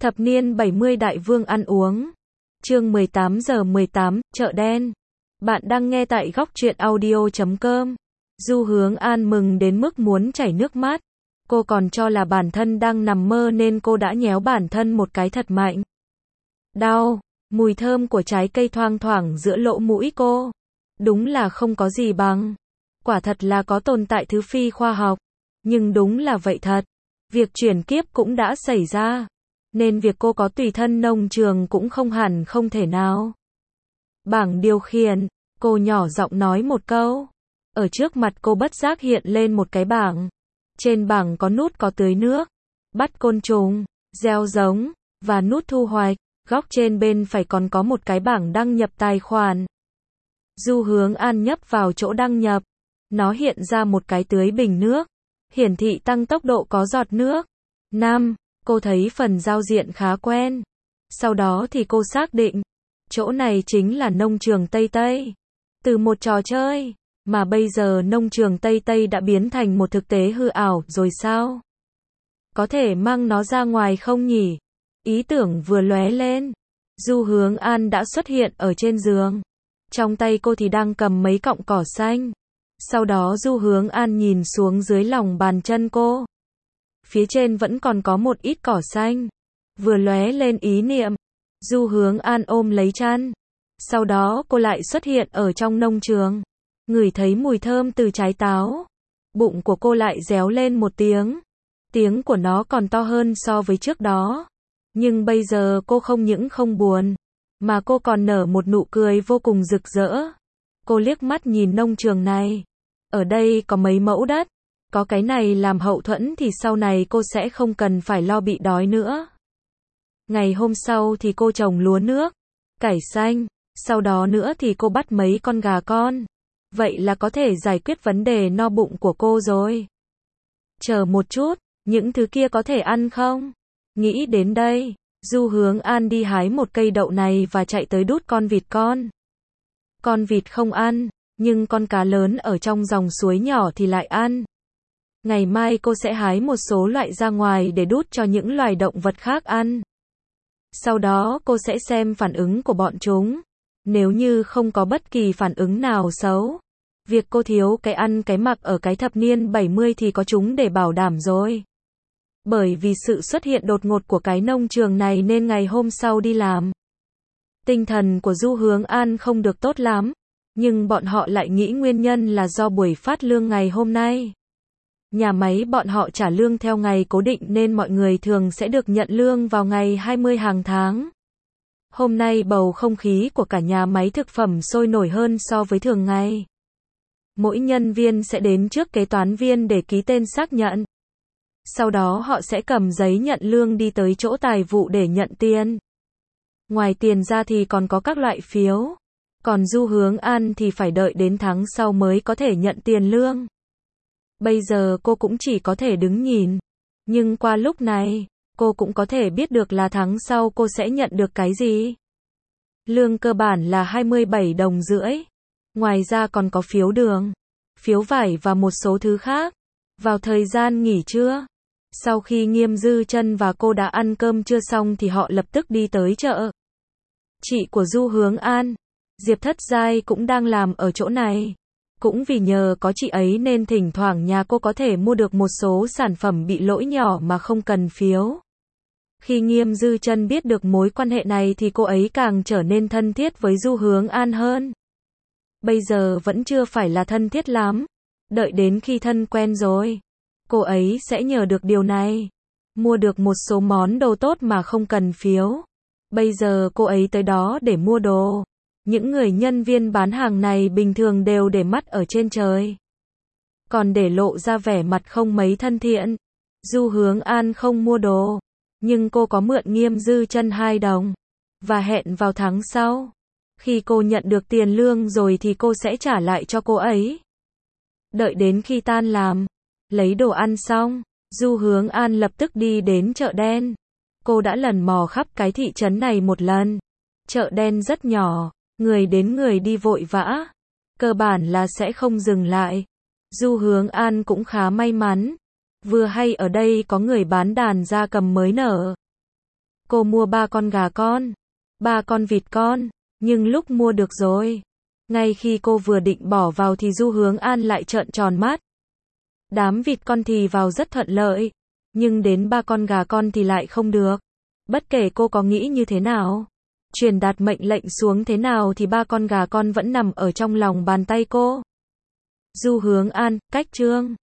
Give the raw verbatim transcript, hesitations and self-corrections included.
Thập niên bảy mươi đại vương ăn uống. Chương mười tám giờ mười tám, chợ đen. Bạn đang nghe tại góc truyện audio chấm com. Du Hướng An mừng đến mức muốn chảy nước mắt. Cô còn cho là bản thân đang nằm mơ nên cô đã nhéo bản thân một cái thật mạnh. Đau, mùi thơm của trái cây thoang thoảng giữa lỗ mũi cô. Đúng là không có gì bằng. Quả thật là có tồn tại thứ phi khoa học. Nhưng đúng là vậy thật. Việc chuyển kiếp cũng đã xảy ra. Nên việc cô có tùy thân nông trường cũng không hẳn không thể nào. Bảng điều khiển, cô nhỏ giọng nói một câu. Ở trước mặt cô bất giác hiện lên một cái bảng. Trên bảng có nút có tưới nước, bắt côn trùng, gieo giống, và nút thu hoạch. Góc trên bên phải còn có một cái bảng đăng nhập tài khoản. Du Hướng An nhấp vào chỗ đăng nhập. Nó hiện ra một cái tưới bình nước. Hiển thị tăng tốc độ có giọt nước. năm. Cô thấy phần giao diện khá quen. Sau đó thì cô xác định. Chỗ này chính là nông trường Tây Tây. Từ một trò chơi, mà bây giờ nông trường Tây Tây đã biến thành một thực tế hư ảo rồi sao? Có thể mang nó ra ngoài không nhỉ? Ý tưởng vừa lóe lên. Du Hướng An đã xuất hiện ở trên giường. Trong tay cô thì đang cầm mấy cọng cỏ xanh. Sau đó Du Hướng An nhìn xuống dưới lòng bàn chân cô. Phía trên vẫn còn có một ít cỏ xanh. Vừa lóe lên ý niệm. Du Hướng An ôm lấy chăn. Sau đó cô lại xuất hiện ở trong nông trường. Ngửi thấy mùi thơm từ trái táo. Bụng của cô lại réo lên một tiếng. Tiếng của nó còn to hơn so với trước đó. Nhưng bây giờ cô không những không buồn. Mà cô còn nở một nụ cười vô cùng rực rỡ. Cô liếc mắt nhìn nông trường này. Ở đây có mấy mẫu đất. Có cái này làm hậu thuẫn thì sau này cô sẽ không cần phải lo bị đói nữa. Ngày hôm sau thì cô trồng lúa nước, cải xanh, sau đó nữa thì cô bắt mấy con gà con. Vậy là có thể giải quyết vấn đề no bụng của cô rồi. Chờ một chút, những thứ kia có thể ăn không? Nghĩ đến đây, Du Hướng An đi hái một cây đậu này và chạy tới đút con vịt con. Con vịt không ăn, nhưng con cá lớn ở trong dòng suối nhỏ thì lại ăn. Ngày mai cô sẽ hái một số loại ra ngoài để đút cho những loài động vật khác ăn. Sau đó cô sẽ xem phản ứng của bọn chúng. Nếu như không có bất kỳ phản ứng nào xấu, việc cô thiếu cái ăn cái mặc ở cái thập niên bảy mươi thì có chúng để bảo đảm rồi. Bởi vì sự xuất hiện đột ngột của cái nông trường này nên ngày hôm sau đi làm, tinh thần của Du Hướng An không được tốt lắm. Nhưng bọn họ lại nghĩ nguyên nhân là do buổi phát lương ngày hôm nay. Nhà máy bọn họ trả lương theo ngày cố định nên mọi người thường sẽ được nhận lương vào ngày hai mươi hàng tháng. Hôm nay bầu không khí của cả nhà máy thực phẩm sôi nổi hơn so với thường ngày. Mỗi nhân viên sẽ đến trước kế toán viên để ký tên xác nhận. Sau đó họ sẽ cầm giấy nhận lương đi tới chỗ tài vụ để nhận tiền. Ngoài tiền ra thì còn có các loại phiếu. Còn Du Hướng An thì phải đợi đến tháng sau mới có thể nhận tiền lương. Bây giờ cô cũng chỉ có thể đứng nhìn. Nhưng qua lúc này, cô cũng có thể biết được là tháng sau cô sẽ nhận được cái gì. Lương cơ bản là hai mươi bảy đồng rưỡi. Ngoài ra còn có phiếu đường, phiếu vải và một số thứ khác. Vào thời gian nghỉ trưa, sau khi Nghiêm Dư Chân và cô đã ăn cơm trưa xong thì họ lập tức đi tới chợ. Chị của Du Hướng An, Diệp Thất Giai cũng đang làm ở chỗ này. Cũng vì nhờ có chị ấy nên thỉnh thoảng nhà cô có thể mua được một số sản phẩm bị lỗi nhỏ mà không cần phiếu. Khi Nghiêm Dư Chân biết được mối quan hệ này thì cô ấy càng trở nên thân thiết với Du Hướng An hơn. Bây giờ vẫn chưa phải là thân thiết lắm. Đợi đến khi thân quen rồi, cô ấy sẽ nhờ được điều này. Mua được một số món đồ tốt mà không cần phiếu. Bây giờ cô ấy tới đó để mua đồ. Những người nhân viên bán hàng này bình thường đều để mắt ở trên trời. Còn để lộ ra vẻ mặt không mấy thân thiện. Du Hướng An không mua đồ. Nhưng cô có mượn Nghiêm Dư Chân hai đồng. Và hẹn vào tháng sau. Khi cô nhận được tiền lương rồi thì cô sẽ trả lại cho cô ấy. Đợi đến khi tan làm, lấy đồ ăn xong, Du Hướng An lập tức đi đến chợ đen. Cô đã lần mò khắp cái thị trấn này một lần. Chợ đen rất nhỏ. Người đến người đi vội vã. Cơ bản là sẽ không dừng lại. Du Hướng An cũng khá may mắn. Vừa hay ở đây có người bán đàn gia cầm mới nở. cô mua ba con gà con, ba con vịt con, nhưng lúc mua được rồi, ngay khi cô vừa định bỏ vào thì Du Hướng An lại trợn tròn mắt. Đám vịt con thì vào rất thuận lợi, nhưng đến ba con gà con thì lại không được. Bất kể cô có nghĩ như thế nào, truyền đạt mệnh lệnh xuống thế nào thì ba con gà con vẫn nằm ở trong lòng bàn tay cô. Du Hướng An, cách chương